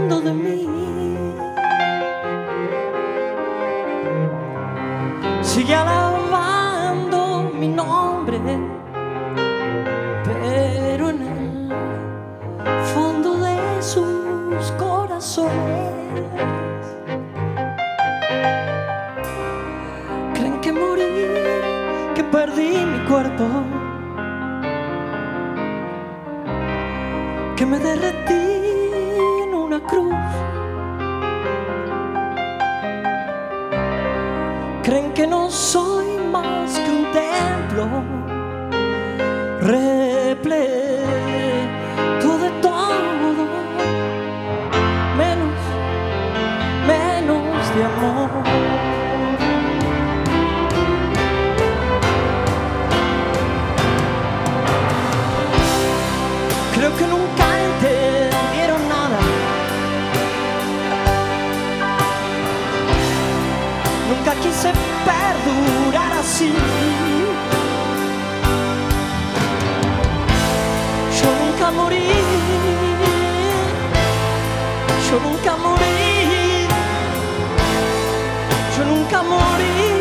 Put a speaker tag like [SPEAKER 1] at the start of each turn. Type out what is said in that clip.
[SPEAKER 1] fondo de mí sigue alabando mi nombre, pero en el fondo de sus corazones creen que morí, que perdí mi cuerpo, que me derretí en una cruz. Creen que no soy más que un templo repleto de todo, menos de amor. Creo que nunca entendieron nada, nunca quise perdurar así. Yo nunca morí, yo nunca morí, yo nunca morí.